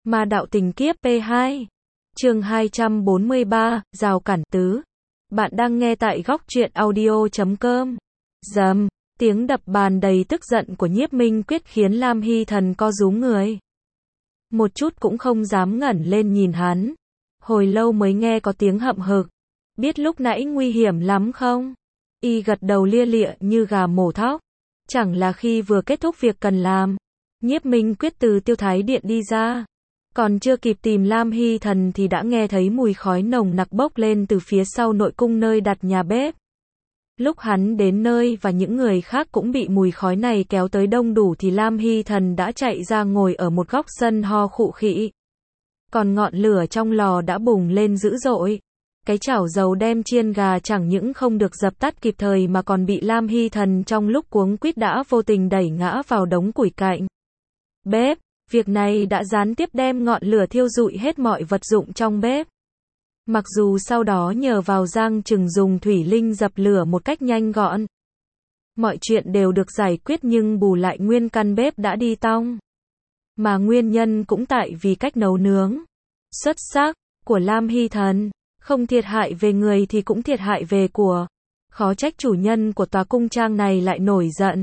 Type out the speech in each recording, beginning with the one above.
Ma đạo tình kiếp P2. Chương 243, rào cản tứ. Bạn đang nghe tại góc truyện audio.com. Rầm, tiếng đập bàn đầy tức giận của Nhiếp Minh Quyết khiến Lam Hy Thần co rúm người. Một chút cũng không dám ngẩng lên nhìn hắn. Hồi lâu mới nghe có tiếng hậm hực. Biết lúc nãy nguy hiểm lắm không? Y gật đầu lia lịa như gà mổ thóc. Chẳng là khi vừa kết thúc việc cần làm, Nhiếp Minh Quyết từ Tiêu Thái Điện đi ra. Còn chưa kịp tìm Lam Hy Thần thì đã nghe thấy mùi khói nồng nặc bốc lên từ phía sau nội cung nơi đặt nhà bếp. Lúc hắn đến nơi và những người khác cũng bị mùi khói này kéo tới đông đủ thì Lam Hy Thần đã chạy ra ngồi ở một góc sân ho khụ khị. Còn ngọn lửa trong lò đã bùng lên dữ dội. Cái chảo dầu đem chiên gà chẳng những không được dập tắt kịp thời mà còn bị Lam Hy Thần trong lúc cuống quýt đã vô tình đẩy ngã vào đống củi cạnh bếp. Việc này đã gián tiếp đem ngọn lửa thiêu rụi hết mọi vật dụng trong bếp. Mặc dù sau đó nhờ vào Giang Trừng dùng thủy linh dập lửa một cách nhanh gọn, mọi chuyện đều được giải quyết nhưng bù lại nguyên căn bếp đã đi tong. Mà nguyên nhân cũng tại vì cách nấu nướng xuất sắc của Lam Hy Thần. Không thiệt hại về người thì cũng thiệt hại về của. Khó trách chủ nhân của tòa cung trang này lại nổi giận.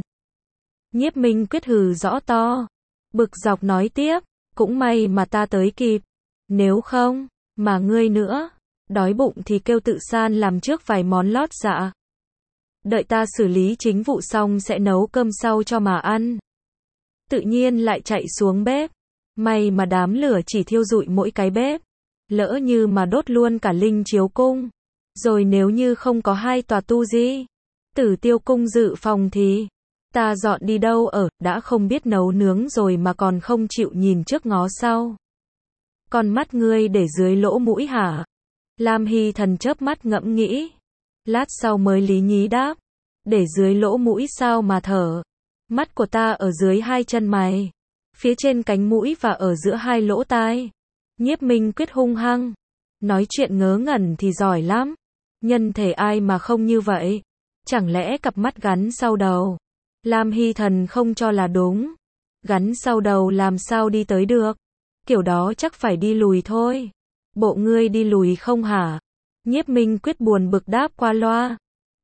Nhiếp Minh Quyết hừ rõ to. Bực dọc nói tiếp. Cũng may mà ta tới kịp. Nếu không, mà ngươi nữa. Đói bụng thì kêu tự san làm trước vài món lót dạ. Đợi ta xử lý chính vụ xong sẽ nấu cơm sau cho mà ăn. Tự nhiên lại chạy xuống bếp. May mà đám lửa chỉ thiêu rụi mỗi cái bếp. Lỡ như mà đốt luôn cả Linh Chiếu Cung. Rồi nếu như không có hai tòa tu di Tử Tiêu Cung dự phòng thì ta dọn đi đâu ở, đã không biết nấu nướng rồi mà còn không chịu nhìn trước ngó sau. Con mắt ngươi để dưới lỗ mũi hả? Lam Hy Thần chớp mắt ngẫm nghĩ. Lát sau mới lý nhí đáp. Để dưới lỗ mũi sao mà thở? Mắt của ta ở dưới hai chân mày, phía trên cánh mũi và ở giữa hai lỗ tai. Nhiếp Minh Quyết hung hăng. Nói chuyện ngớ ngẩn thì giỏi lắm. Nhân thể ai mà không như vậy? Chẳng lẽ cặp mắt gắn sau đầu? Lam Hy Thần không cho là đúng. Gắn sau đầu làm sao đi tới được? Kiểu đó chắc phải đi lùi thôi. Bộ ngươi đi lùi không hả? Nhiếp Minh Quyết buồn bực đáp qua loa.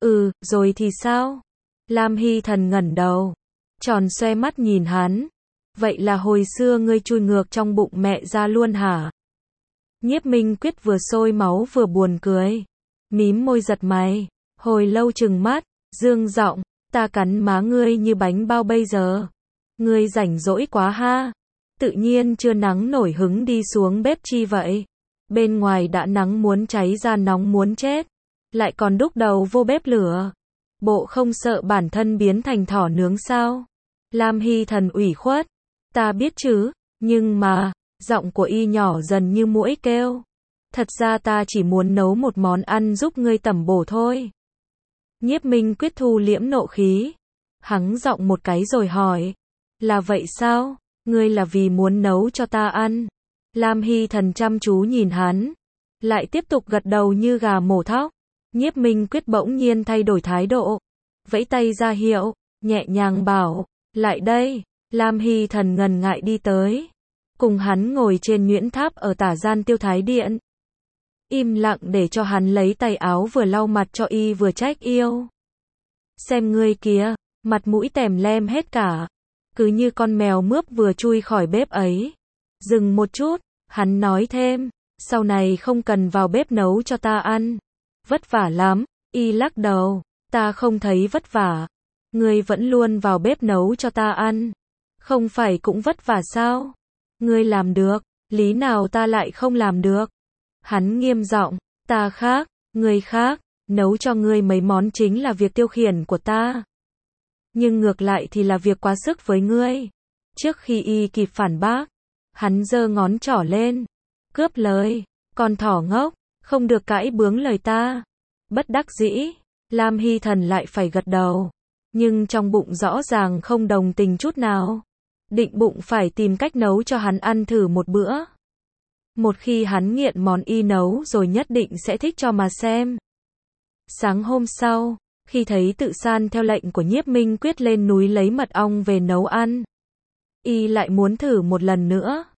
Rồi thì sao? Lam Hy Thần ngẩng đầu, tròn xoe mắt nhìn hắn. Vậy là hồi xưa ngươi chui ngược trong bụng mẹ ra luôn hả? Nhiếp Minh Quyết vừa sôi máu vừa buồn cười. Mím môi giật mày. Hồi lâu trừng mắt, dương giọng. Ta cắn má ngươi như bánh bao bây giờ. Ngươi rảnh rỗi quá ha. Tự nhiên chưa nắng nổi hứng đi xuống bếp chi vậy? Bên ngoài đã nắng muốn cháy ra nóng muốn chết. Lại còn đúc đầu vô bếp lửa. Bộ không sợ bản thân biến thành thỏ nướng sao? Lam Hy Thần ủy khuất. Ta biết chứ, nhưng mà, giọng của y nhỏ dần như muỗi kêu. Thật ra ta chỉ muốn nấu một món ăn giúp ngươi tẩm bổ thôi. Nhiếp Minh Quyết thu liễm nộ khí. Hắng giọng một cái rồi hỏi. Là vậy sao? Ngươi là vì muốn nấu cho ta ăn? Lam Hy Thần chăm chú nhìn hắn. Lại tiếp tục gật đầu như gà mổ thóc. Nhiếp Minh Quyết bỗng nhiên thay đổi thái độ. Vẫy tay ra hiệu, nhẹ nhàng bảo. Lại đây. Lam Hy Thần ngần ngại đi tới. Cùng hắn ngồi trên nhuyễn tháp ở tả gian Tiêu Thái Điện. Im lặng để cho hắn lấy tay áo vừa lau mặt cho y vừa trách yêu. Xem ngươi kìa, mặt mũi tèm lem hết cả. Cứ như con mèo mướp vừa chui khỏi bếp ấy. Dừng một chút, hắn nói thêm. Sau này không cần vào bếp nấu cho ta ăn. Vất vả lắm. Y lắc đầu. Ta không thấy vất vả. Ngươi vẫn luôn vào bếp nấu cho ta ăn. Không phải cũng vất vả sao? Ngươi làm được, lý nào ta lại không làm được? Hắn nghiêm giọng, ta khác, ngươi khác, nấu cho ngươi mấy món chính là việc tiêu khiển của ta. Nhưng ngược lại thì là việc quá sức với ngươi. Trước khi y kịp phản bác, hắn giơ ngón trỏ lên, cướp lời, con thỏ ngốc, không được cãi bướng lời ta. Bất đắc dĩ, Lam Hy Thần lại phải gật đầu. Nhưng trong bụng rõ ràng không đồng tình chút nào. Định bụng phải tìm cách nấu cho hắn ăn thử một bữa. Một khi hắn nghiện món y nấu rồi nhất định sẽ thích cho mà xem. Sáng hôm sau, khi thấy tự san theo lệnh của Nhiếp Minh Quyết lên núi lấy mật ong về nấu ăn, y lại muốn thử một lần nữa.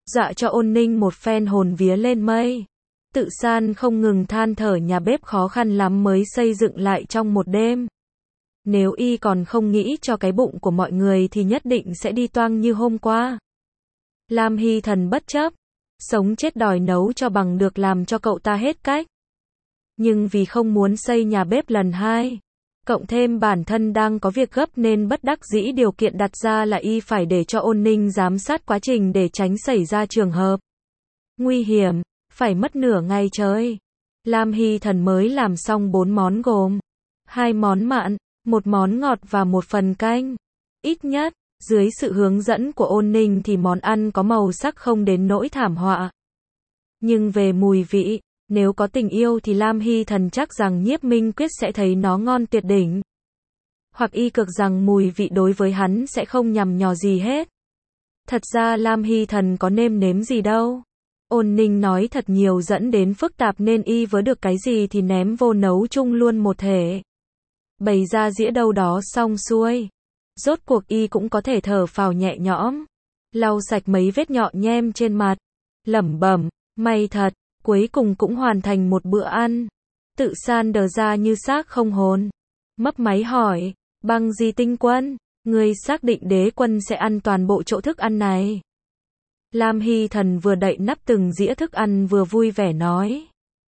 dọa cho Ôn Ninh một phen hồn vía lên mây. Tự San không ngừng than thở nhà bếp khó khăn lắm mới xây dựng lại trong một đêm. Nếu y còn không nghĩ cho cái bụng của mọi người thì nhất định sẽ đi toang như hôm qua. Lam Hy Thần bất chấp, sống chết đòi nấu cho bằng được làm cho cậu ta hết cách. Nhưng vì không muốn xây nhà bếp lần hai, cộng thêm bản thân đang có việc gấp nên bất đắc dĩ điều kiện đặt ra là y phải để cho Ôn Ninh giám sát quá trình để tránh xảy ra trường hợp nguy hiểm, phải mất nửa ngày trời. Lam Hy Thần mới làm xong 4 món gồm 2 món mặn, 1 món ngọt và 1 phần canh. Ít nhất, dưới sự hướng dẫn của Ôn Ninh thì món ăn có màu sắc không đến nỗi thảm họa. Nhưng về mùi vị, nếu có tình yêu thì Lam Hy Thần chắc rằng Nhiếp Minh Quyết sẽ thấy nó ngon tuyệt đỉnh. Hoặc y cực rằng mùi vị đối với hắn sẽ không nhằm nhò gì hết. Thật ra Lam Hy Thần có nêm nếm gì đâu. Ôn Ninh nói thật nhiều dẫn đến phức tạp nên y vớ được cái gì thì ném vô nấu chung luôn một thể. Bày ra dĩa đâu đó xong xuôi. Rốt cuộc y cũng có thể thở phào nhẹ nhõm. Lau sạch mấy vết nhọ nhem trên mặt. Lẩm bẩm, may thật, cuối cùng cũng hoàn thành một bữa ăn. Tự San đờ ra như xác không hồn. Mấp máy hỏi, Băng Di Tinh Quân, ngươi xác định Đế Quân sẽ ăn toàn bộ chỗ thức ăn này? Lam Hy Thần vừa đậy nắp từng dĩa thức ăn vừa vui vẻ nói.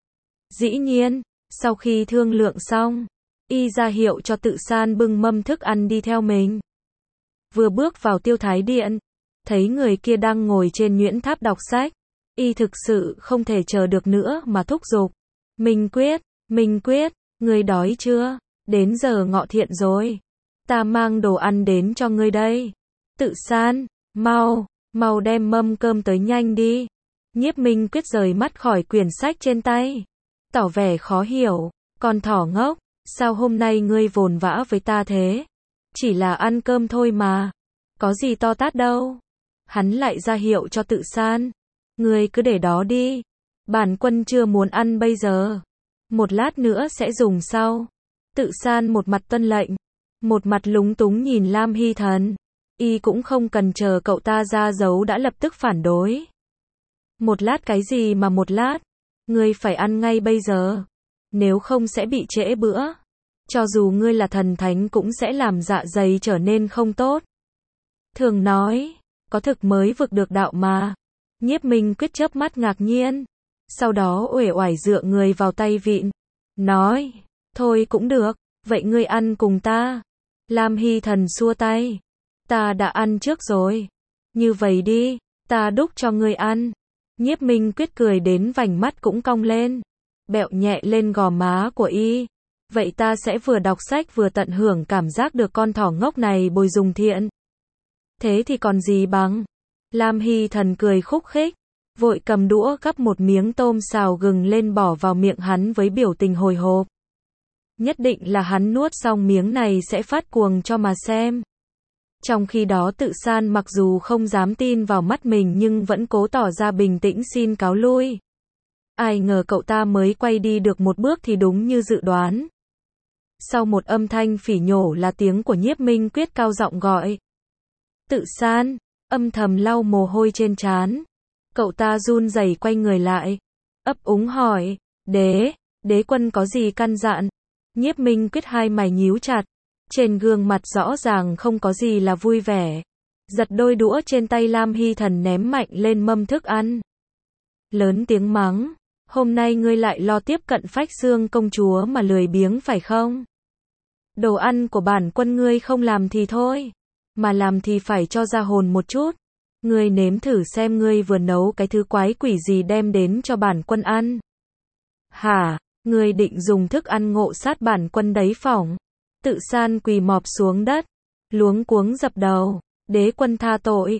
Dĩ nhiên, sau khi thương lượng xong, y ra hiệu cho Tự San bưng mâm thức ăn đi theo mình. Vừa bước vào Tiêu Thái Điện, thấy người kia đang ngồi trên nhuyễn tháp đọc sách, y thực sự không thể chờ được nữa mà thúc giục. Minh Quyết, ngươi đói chưa? Đến giờ ngọ thiện rồi. Ta mang đồ ăn đến cho ngươi đây. Tự San, mau đem mâm cơm tới nhanh đi. Nhiếp Minh Quyết rời mắt khỏi quyển sách trên tay, tỏ vẻ khó hiểu. Con thỏ ngốc, sao hôm nay ngươi vồn vã với ta thế? Chỉ là ăn cơm thôi mà, có gì to tát đâu. Hắn lại ra hiệu cho Tự San. Ngươi cứ để đó đi. Bản quân chưa muốn ăn bây giờ. Một lát nữa sẽ dùng sau. Tự San một mặt tuân lệnh, một mặt lúng túng nhìn Lam Hy Thần. Y cũng không cần chờ cậu ta ra dấu đã lập tức phản đối. Một lát cái gì mà một lát? Ngươi phải ăn ngay bây giờ. Nếu không sẽ bị trễ bữa. Cho dù ngươi là thần thánh cũng sẽ làm dạ dày trở nên không tốt. Thường nói, có thực mới vực được đạo mà. Nhiếp Minh Quyết chớp mắt ngạc nhiên. Sau đó uể oải dựa người vào tay vịn. Nói, thôi cũng được, vậy ngươi ăn cùng ta. Lam Hy Thần xua tay. Ta đã ăn trước rồi. Như vậy đi, ta đút cho ngươi ăn. Nhiếp Minh Quyết cười đến vành mắt cũng cong lên. Bẹo nhẹ lên gò má của y. Vậy ta sẽ vừa đọc sách vừa tận hưởng cảm giác được con thỏ ngốc này bồi dùng thiện. Thế thì còn gì bằng. Lam Hy Thần cười khúc khích, vội cầm đũa gắp một miếng tôm xào gừng lên bỏ vào miệng hắn với biểu tình hồi hộp. Nhất định là hắn nuốt xong miếng này sẽ phát cuồng cho mà xem. Trong khi đó Tự San mặc dù không dám tin vào mắt mình nhưng vẫn cố tỏ ra bình tĩnh xin cáo lui. Ai ngờ cậu ta mới quay đi được một bước thì đúng như dự đoán. Sau một âm thanh phỉ nhổ là tiếng của Nhiếp Minh Quyết cao giọng gọi. Tự San, âm thầm lau mồ hôi trên trán. Cậu ta run rẩy quay người lại, ấp úng hỏi, Đế Quân có gì căn dặn? Nhiếp Minh Quyết hai mày nhíu chặt, trên gương mặt rõ ràng không có gì là vui vẻ. Giật đôi đũa trên tay Lam Hy Thần ném mạnh lên mâm thức ăn. Lớn tiếng mắng, hôm nay ngươi lại lo tiếp cận Phách Xương công chúa mà lười biếng phải không? Đồ ăn của bản quân ngươi không làm thì thôi, mà làm thì phải cho ra hồn một chút. Ngươi nếm thử xem ngươi vừa nấu cái thứ quái quỷ gì đem đến cho bản quân ăn. Hả, ngươi định dùng thức ăn ngộ sát bản quân đấy phỏng? Tự San quỳ mọp xuống đất, luống cuống dập đầu. Đế Quân tha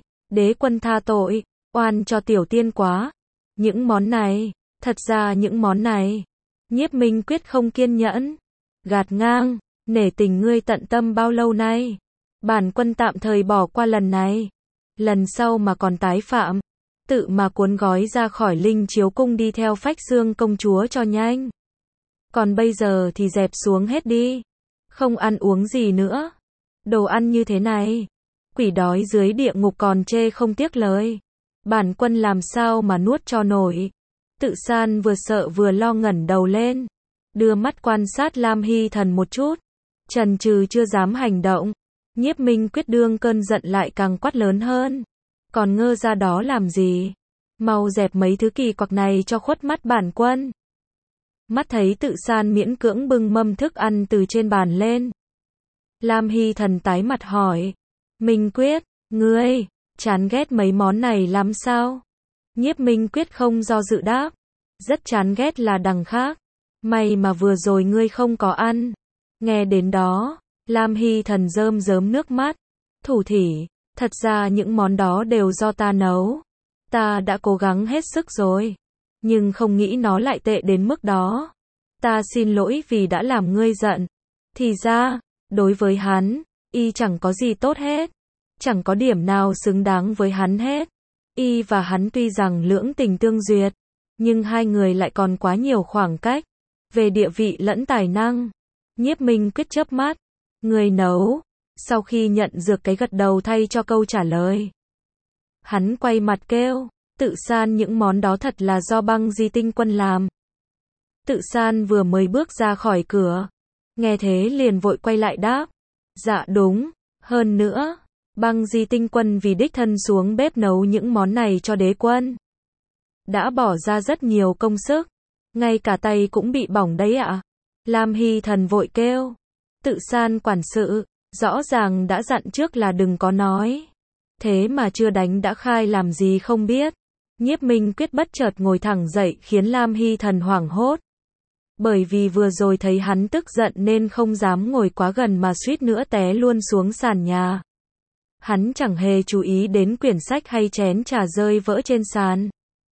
tội, oan cho tiểu tiên quá. Những món này, thật ra những món này. Nhiếp Minh Quyết không kiên nhẫn, gạt ngang, nể tình ngươi tận tâm bao lâu nay. Bản quân tạm thời bỏ qua lần này. Lần sau mà còn tái phạm, tự mà cuốn gói ra khỏi Linh Chiếu Cung đi theo Phách Xương công chúa cho nhanh. Còn bây giờ thì dẹp xuống hết đi. Không ăn uống gì nữa. Đồ ăn như thế này, quỷ đói dưới địa ngục còn chê không tiếc lời. Bản Quân làm sao mà nuốt cho nổi. Tự San vừa sợ vừa lo ngẩng đầu lên, đưa mắt quan sát Lam Hy Thần một chút, chần chừ chưa dám hành động. Nhiếp Minh Quyết đương cơn giận lại càng quát lớn hơn. Còn ngơ ra đó làm gì? Mau dẹp mấy thứ kỳ quặc này cho khuất mắt Bản Quân. Mắt thấy Tự San miễn cưỡng bưng mâm thức ăn từ trên bàn lên. Lam Hy Thần tái mặt hỏi. Minh Quyết, ngươi, chán ghét mấy món này lắm sao? Nhiếp Minh Quyết không do dự đáp. Rất chán ghét là đằng khác. May mà vừa rồi ngươi không có ăn. Nghe đến đó, Lam Hy Thần rơm rớm nước mắt. Thủ thỉ, thật ra những món đó đều do ta nấu. Ta đã cố gắng hết sức rồi. Nhưng không nghĩ nó lại tệ đến mức đó. Ta xin lỗi vì đã làm ngươi giận. Thì ra, đối với hắn, y chẳng có gì tốt hết. Chẳng có điểm nào xứng đáng với hắn hết. Y và hắn tuy rằng lưỡng tình tương duyệt, nhưng hai người lại còn quá nhiều khoảng cách. Về địa vị lẫn tài năng. Nhiếp Minh Quyết chớp mắt. Người nấu. Sau khi nhận dược cái gật đầu thay cho câu trả lời. Hắn quay mặt kêu. Tự San những món đó thật là do Băng Di Tinh Quân làm. Tự San vừa mới bước ra khỏi cửa. Nghe thế liền vội quay lại đáp. Dạ đúng. Hơn nữa, Băng Di Tinh Quân vì đích thân xuống bếp nấu những món này cho đế quân. Đã bỏ ra rất nhiều công sức. Ngay cả tay cũng bị bỏng đấy ạ. Lam Hy Thần vội kêu. Tự San quản sự, rõ ràng đã dặn trước là đừng có nói. Thế mà chưa đánh đã khai làm gì không biết. Nhiếp Minh Quyết bất chợt ngồi thẳng dậy khiến Lam Hy Thần hoảng hốt. Bởi vì vừa rồi thấy hắn tức giận nên không dám ngồi quá gần mà suýt nữa té luôn xuống sàn nhà. Hắn chẳng hề chú ý đến quyển sách hay chén trà rơi vỡ trên sàn,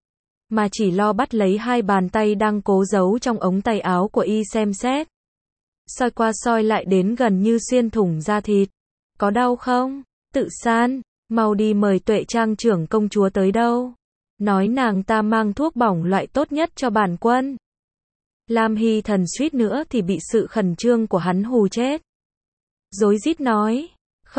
mà chỉ lo bắt lấy hai bàn tay đang cố giấu trong ống tay áo của y xem xét. Soi qua soi lại đến gần như xuyên thủng da thịt. Có đau không? Tự San, mau đi mời Tuệ Trang trưởng công chúa tới đâu. Nói nàng ta mang thuốc bỏng loại tốt nhất cho Bản Quân. Lam Hy Thần suýt nữa thì bị sự khẩn trương của hắn hù chết. Rối rít nói.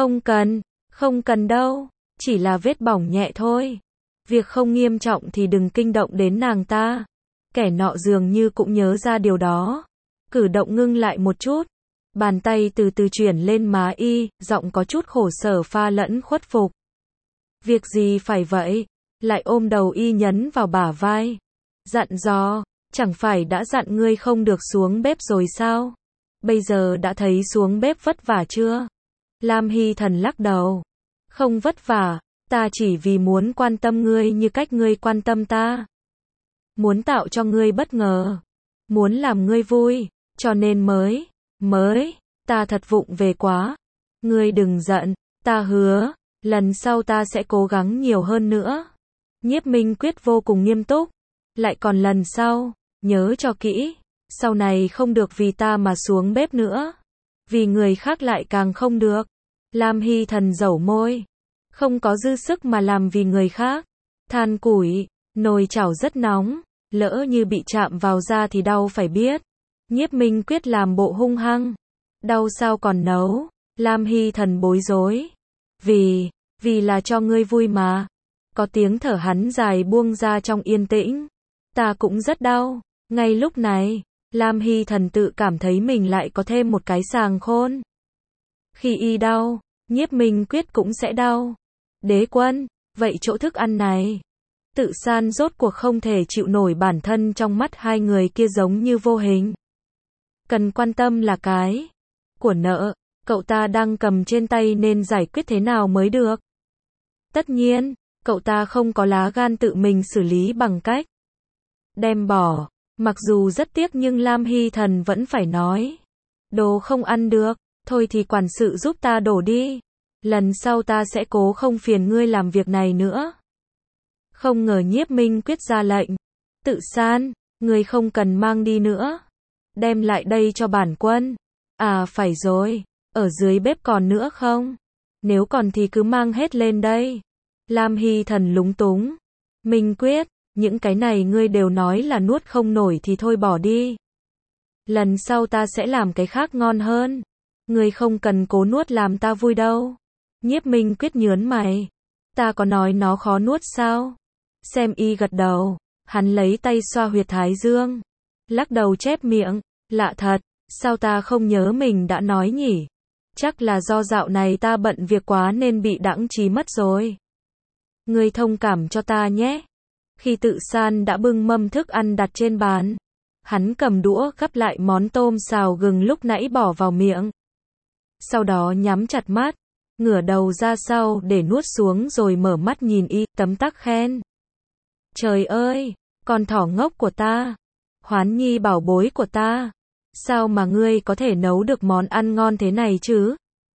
Không cần đâu. Chỉ là vết bỏng nhẹ thôi. Việc không nghiêm trọng thì đừng kinh động đến nàng ta. Kẻ nọ dường như cũng nhớ ra điều đó. Cử động ngưng lại một chút. Bàn tay từ từ chuyển lên má y, giọng có chút khổ sở pha lẫn khuất phục. Việc gì phải vậy? Lại ôm đầu y nhấn vào bả vai. Dặn dò, chẳng phải đã dặn ngươi không được xuống bếp rồi sao? Bây giờ đã thấy xuống bếp vất vả chưa? Lam Hy Thần lắc đầu. Không vất vả, ta chỉ vì muốn quan tâm ngươi như cách ngươi quan tâm ta. Muốn tạo cho ngươi bất ngờ. Muốn làm ngươi vui, cho nên mới, ta thật vụng về quá. Ngươi đừng giận, ta hứa, lần sau ta sẽ cố gắng nhiều hơn nữa. Nhiếp Minh Quyết vô cùng nghiêm túc. Lại còn lần sau, nhớ cho kỹ, sau này không được vì ta mà xuống bếp nữa. Vì người khác lại càng không được. Lam Hy Thần dẩu môi. Không có dư sức mà làm vì người khác. Than củi, nồi chảo rất nóng, lỡ như bị chạm vào da thì đau phải biết. Nhiếp Minh Quyết làm bộ hung hăng. Đau sao còn nấu? Lam Hy Thần bối rối. Vì là cho ngươi vui mà. Có tiếng thở hắn dài buông ra trong yên tĩnh. Ta cũng rất đau. Ngay lúc này, Lam Hy Thần tự cảm thấy mình lại có thêm một cái sàng khôn. Khi y đau, Nhiếp Minh Quyết cũng sẽ đau. Đế quân, vậy chỗ thức ăn này. Tự San rốt cuộc không thể chịu nổi bản thân trong mắt hai người kia giống như vô hình. Cần quan tâm là cái của nợ, cậu ta đang cầm trên tay nên giải quyết thế nào mới được. Tất nhiên, cậu ta không có lá gan tự mình xử lý bằng cách đem bỏ. Mặc dù rất tiếc nhưng Lam Hy Thần vẫn phải nói. Đồ không ăn được, thôi thì quản sự giúp ta đổ đi. Lần sau ta sẽ cố không phiền ngươi làm việc này nữa. Không ngờ Nhiếp Minh Quyết ra lệnh. Tự San, ngươi không cần mang đi nữa. Đem lại đây cho Bản Quân. À phải rồi, ở dưới bếp còn nữa không? Nếu còn thì cứ mang hết lên đây. Lam Hy Thần lúng túng. Minh Quyết, những cái này ngươi đều nói là nuốt không nổi thì thôi bỏ đi. Lần sau ta sẽ làm cái khác ngon hơn. Ngươi không cần cố nuốt làm ta vui đâu. Nhiếp Minh Quyết nhớn mày. Ta có nói nó khó nuốt sao? Xem y gật đầu, hắn lấy tay xoa huyệt thái dương. Lắc đầu chép miệng, lạ thật, sao ta không nhớ mình đã nói nhỉ? Chắc là do dạo này ta bận việc quá nên bị đãng trí mất rồi. Ngươi thông cảm cho ta nhé. Khi Tự San đã bưng mâm thức ăn đặt trên bàn, hắn cầm đũa gắp lại món tôm xào gừng lúc nãy bỏ vào miệng. Sau đó nhắm chặt mắt, ngửa đầu ra sau để nuốt xuống rồi mở mắt nhìn y, tấm tắc khen. Trời ơi, con thỏ ngốc của ta, Hoán Nhi bảo bối của ta, sao mà ngươi có thể nấu được món ăn ngon thế này chứ?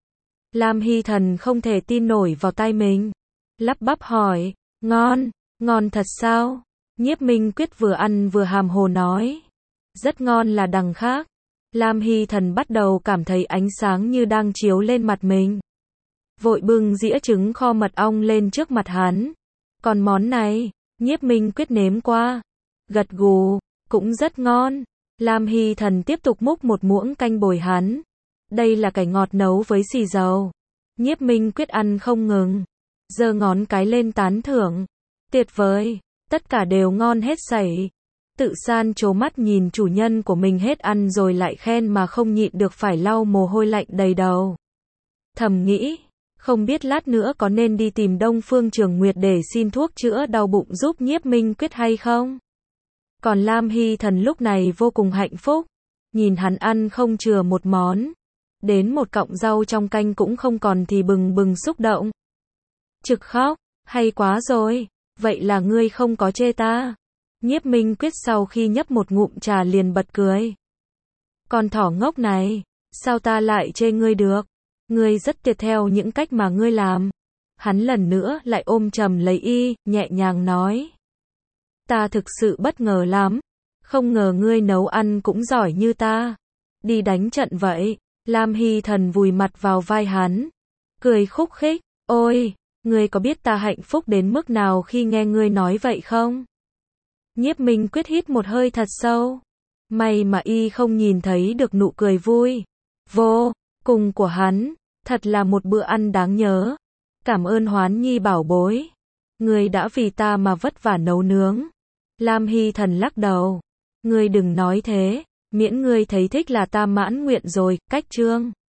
Lam Hy Thần không thể tin nổi vào tai mình, lắp bắp hỏi, ngon, ngon thật sao? Nhiếp Minh Quyết vừa ăn vừa hàm hồ nói, rất ngon là đằng khác. Lam Hy Thần bắt đầu cảm thấy ánh sáng như đang chiếu lên mặt mình. Vội bưng dĩa trứng kho mật ong lên trước mặt hắn. Còn món này, Nhiếp Minh Quyết nếm qua, gật gù, cũng rất ngon. Lam Hy Thần tiếp tục múc một muỗng canh bồi hắn. Đây là cải ngọt nấu với xì dầu. Nhiếp Minh Quyết ăn không ngừng, giơ ngón cái lên tán thưởng. Tuyệt vời, tất cả đều ngon hết sảy. Tự San trố mắt nhìn chủ nhân của mình hết ăn rồi lại khen mà không nhịn được phải lau mồ hôi lạnh đầy đầu. Thầm nghĩ, không biết lát nữa có nên đi tìm Đông Phương Trường Nguyệt để xin thuốc chữa đau bụng giúp Nhiếp Minh Quyết hay không? Còn Lam Hy Thần lúc này vô cùng hạnh phúc, nhìn hắn ăn không chừa một món, đến một cọng rau trong canh cũng không còn thì bừng bừng xúc động. Trực khóc, hay quá rồi, vậy là ngươi không có chê ta. Nhiếp Minh Quyết sau khi nhấp một ngụm trà liền bật cười. Con thỏ ngốc này, sao ta lại chê ngươi được? Ngươi rất tuyệt theo những cách mà ngươi làm. Hắn lần nữa lại ôm chầm lấy y, nhẹ nhàng nói. Ta thực sự bất ngờ lắm, không ngờ ngươi nấu ăn cũng giỏi như ta. Đi đánh trận vậy. Lam Hy Thần vùi mặt vào vai hắn, cười khúc khích, ôi, ngươi có biết ta hạnh phúc đến mức nào khi nghe ngươi nói vậy không? Nhiếp Minh Quyết hít một hơi thật sâu. May mà y không nhìn thấy được nụ cười vui vô cùng của hắn, thật là một bữa ăn đáng nhớ. Cảm ơn Hoán Nhi bảo bối. Ngươi đã vì ta mà vất vả nấu nướng. Lam Hy Thần lắc đầu. Ngươi đừng nói thế, miễn ngươi thấy thích là ta mãn nguyện rồi, cách chương.